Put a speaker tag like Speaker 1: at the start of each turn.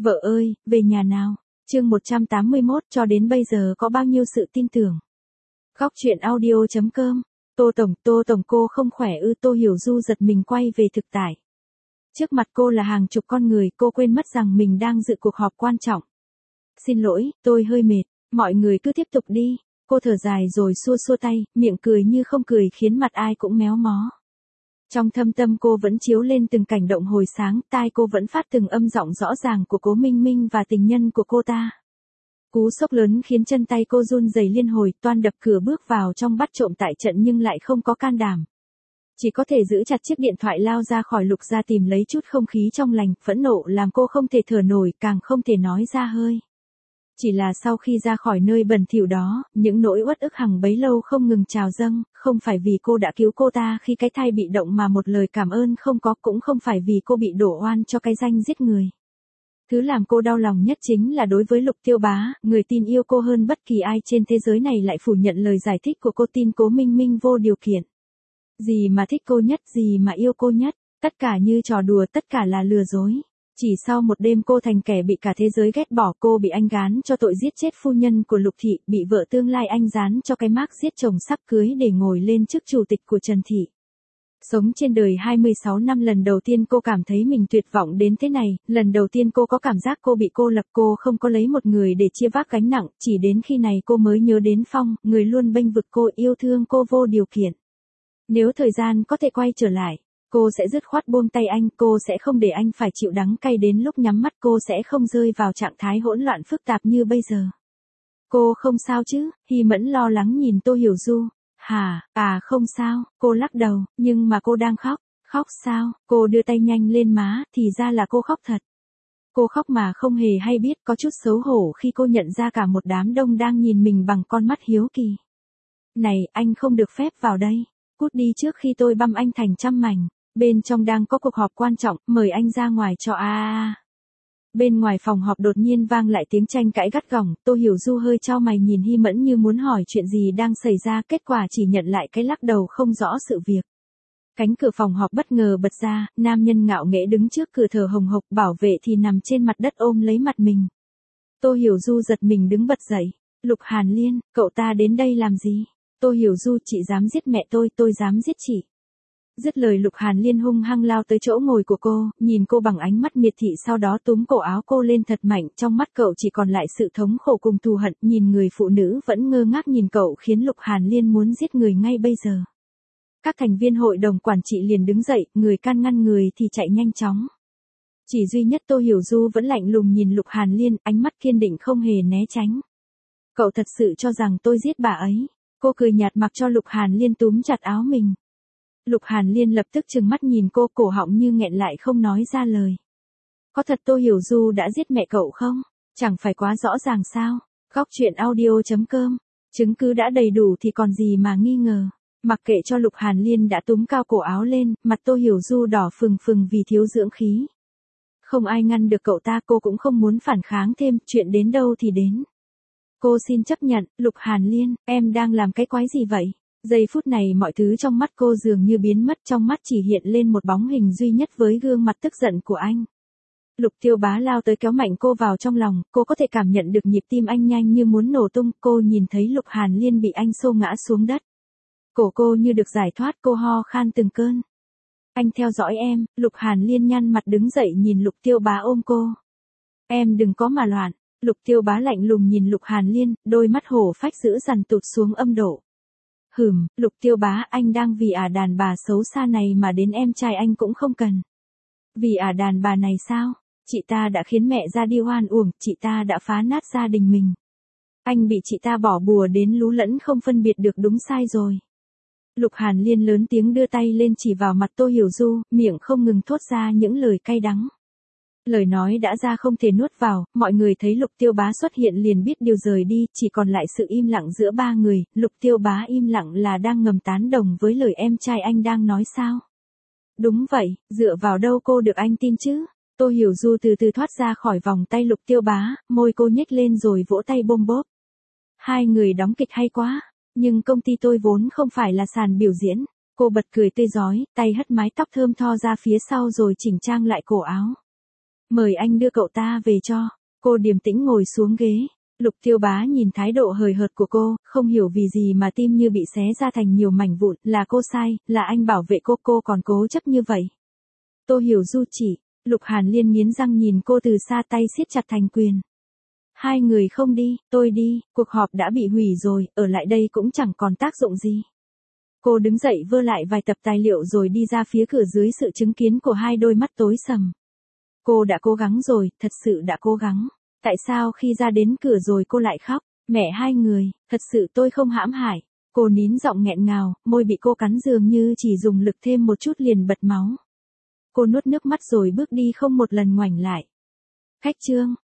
Speaker 1: Vợ ơi, về nhà nào. Chương 181, cho đến bây giờ có bao nhiêu sự tin tưởng. Góc truyện audio.com. Tô Tổng cô không khỏe ư? Tô Hiểu Du giật mình quay về thực tại. Trước mặt cô là hàng chục con người, cô quên mất rằng mình đang dự cuộc họp quan trọng. Xin lỗi, tôi hơi mệt, mọi người cứ tiếp tục đi. Cô thở dài rồi xua xua tay, miệng cười như không cười khiến mặt ai cũng méo mó. Trong thâm tâm cô vẫn chiếu lên từng cảnh động hồi sáng, tai cô vẫn phát từng âm giọng rõ ràng của Cố Minh Minh và tình nhân của cô ta. Cú sốc lớn khiến chân tay cô run rẩy liên hồi, toan đập cửa bước vào trong bắt trộm tại trận nhưng lại không có can đảm. Chỉ có thể giữ chặt chiếc điện thoại lao ra khỏi lục ra tìm lấy chút không khí trong lành, phẫn nộ làm cô không thể thở nổi, càng không thể nói ra hơi. Chỉ là sau khi ra khỏi nơi bẩn thỉu đó, những nỗi uất ức hằng bấy lâu không ngừng trào dâng, không phải vì cô đã cứu cô ta khi cái thai bị động mà một lời cảm ơn không có, cũng không phải vì cô bị đổ oan cho cái danh giết người. Thứ làm cô đau lòng nhất chính là đối với Lục Tiêu Bá, người tin yêu cô hơn bất kỳ ai trên thế giới này lại phủ nhận lời giải thích của cô, tin Cố Minh Minh vô điều kiện. Gì mà thích cô nhất, gì mà yêu cô nhất, tất cả như trò đùa, tất cả là lừa dối. Chỉ sau một đêm cô thành kẻ bị cả thế giới ghét bỏ, cô bị anh gán cho tội giết chết phu nhân của Lục Thị, bị vợ tương lai anh dán cho cái mác giết chồng sắp cưới để ngồi lên chức chủ tịch của Trần Thị. Sống trên đời 26 năm, lần đầu tiên cô cảm thấy mình tuyệt vọng đến thế này, lần đầu tiên cô có cảm giác cô bị cô lập, cô không có lấy một người để chia vác gánh nặng, chỉ đến khi này cô mới nhớ đến Phong, người luôn bênh vực cô, yêu thương cô vô điều kiện. Nếu thời gian có thể quay trở lại, cô sẽ dứt khoát buông tay anh, cô sẽ không để anh phải chịu đắng cay, đến lúc nhắm mắt cô sẽ không rơi vào trạng thái hỗn loạn phức tạp như bây giờ. Cô không sao chứ? Hy Mẫn lo lắng nhìn Tô Hiểu Du. Không sao, cô lắc đầu, nhưng mà cô đang khóc. Khóc sao? Cô đưa tay nhanh lên má, thì ra là cô khóc thật. Cô khóc mà không hề hay biết, có chút xấu hổ khi cô nhận ra cả một đám đông đang nhìn mình bằng con mắt hiếu kỳ. Này, anh không được phép vào đây. Cút đi trước khi tôi băm anh thành trăm mảnh. Bên trong đang có cuộc họp quan trọng, mời anh ra ngoài cho Bên ngoài phòng họp đột nhiên vang lại tiếng tranh cãi gắt gỏng, Tô Hiểu Du hơi chau mày nhìn Hy Mẫn như muốn hỏi chuyện gì đang xảy ra, kết quả chỉ nhận lại cái lắc đầu không rõ sự việc. Cánh cửa phòng họp bất ngờ bật ra, nam nhân ngạo nghễ đứng trước cửa thở hồng hộc, bảo vệ thì nằm trên mặt đất ôm lấy mặt mình. Tô Hiểu Du giật mình đứng bật dậy. Lục Hàn Liên, cậu ta đến đây làm gì? Tô Hiểu Du, chị dám giết mẹ tôi dám giết chị. Dứt lời Lục Hàn Liên hung hăng lao tới chỗ ngồi của cô, nhìn cô bằng ánh mắt miệt thị, sau đó túm cổ áo cô lên thật mạnh, trong mắt cậu chỉ còn lại sự thống khổ cùng thù hận, nhìn người phụ nữ vẫn ngơ ngác nhìn cậu khiến Lục Hàn Liên muốn giết người ngay bây giờ. Các thành viên hội đồng quản trị liền đứng dậy, người can ngăn người thì chạy nhanh chóng. Chỉ duy nhất Tô Hiểu Du vẫn lạnh lùng nhìn Lục Hàn Liên, ánh mắt kiên định không hề né tránh. Cậu thật sự cho rằng tôi giết bà ấy? Cô cười nhạt mặc cho Lục Hàn Liên túm chặt áo mình. Lục Hàn Liên lập tức trừng mắt nhìn cô, cổ họng như nghẹn lại không nói ra lời. Có thật Tô Hiểu Du đã giết mẹ cậu không? Chẳng phải quá rõ ràng sao? Góc truyện audio.com. Chứng cứ đã đầy đủ thì còn gì mà nghi ngờ. Mặc kệ cho Lục Hàn Liên đã túm cao cổ áo lên, mặt Tô Hiểu Du đỏ phừng phừng vì thiếu dưỡng khí. Không ai ngăn được cậu ta, cô cũng không muốn phản kháng thêm, chuyện đến đâu thì đến. Cô xin chấp nhận. Lục Hàn Liên, em đang làm cái quái gì vậy? Giây phút này mọi thứ trong mắt cô dường như biến mất, trong mắt chỉ hiện lên một bóng hình duy nhất với gương mặt tức giận của anh. Lục Tiêu Bá lao tới kéo mạnh cô vào trong lòng, cô có thể cảm nhận được nhịp tim anh nhanh như muốn nổ tung, cô nhìn thấy Lục Hàn Liên bị anh xô ngã xuống đất. Cổ cô như được giải thoát, cô ho khan từng cơn. Anh theo dõi em. Lục Hàn Liên nhăn mặt đứng dậy nhìn Lục Tiêu Bá ôm cô. Em đừng có mà loạn. Lục Tiêu Bá lạnh lùng nhìn Lục Hàn Liên, đôi mắt hổ phách dữ dằn tụt xuống âm độ. Lục Tiêu Bá, anh đang vì đàn bà xấu xa này mà đến em trai anh cũng không cần. Vì đàn bà này sao? Chị ta đã khiến mẹ ra đi oan uổng, chị ta đã phá nát gia đình mình. Anh bị chị ta bỏ bùa đến lú lẫn không phân biệt được đúng sai rồi. Lục Hàn Liên lớn tiếng đưa tay lên chỉ vào mặt Tô Hiểu Du, miệng không ngừng thốt ra những lời cay đắng. Lời nói đã ra không thể nuốt vào, mọi người thấy Lục Tiêu Bá xuất hiện liền biết điều rời đi, chỉ còn lại sự im lặng giữa ba người. Lục Tiêu Bá im lặng là đang ngầm tán đồng với lời em trai anh đang nói sao? Đúng vậy, dựa vào đâu cô được anh tin chứ? Tô Hiểu Du từ từ thoát ra khỏi vòng tay Lục Tiêu Bá, môi cô nhếch lên rồi vỗ tay bôm bốp. Hai người đóng kịch hay quá, nhưng công ty tôi vốn không phải là sàn biểu diễn. Cô bật cười tươi rói, tay hất mái tóc thơm tho ra phía sau rồi chỉnh trang lại cổ áo. Mời anh đưa cậu ta về cho. Cô điềm tĩnh ngồi xuống ghế. Lục Tiêu Bá nhìn thái độ hời hợt của cô, không hiểu vì gì mà tim như bị xé ra thành nhiều mảnh vụn, là cô sai, là anh bảo vệ cô còn cố chấp như vậy. Tô Hiểu Du chỉ, Lục Hàn Liên nghiến răng nhìn cô từ xa, tay siết chặt thành quyền. Hai người không đi, tôi đi, cuộc họp đã bị hủy rồi, ở lại đây cũng chẳng còn tác dụng gì. Cô đứng dậy vơ lại vài tập tài liệu rồi đi ra phía cửa dưới sự chứng kiến của hai đôi mắt tối sầm. Cô đã cố gắng rồi, thật sự đã cố gắng. Tại sao khi ra đến cửa rồi cô lại khóc? Mẹ hai người, thật sự tôi không hãm hại. Cô nín giọng nghẹn ngào, môi bị cô cắn dường như chỉ dùng lực thêm một chút liền bật máu. Cô nuốt nước mắt rồi bước đi không một lần ngoảnh lại. Khách Trương,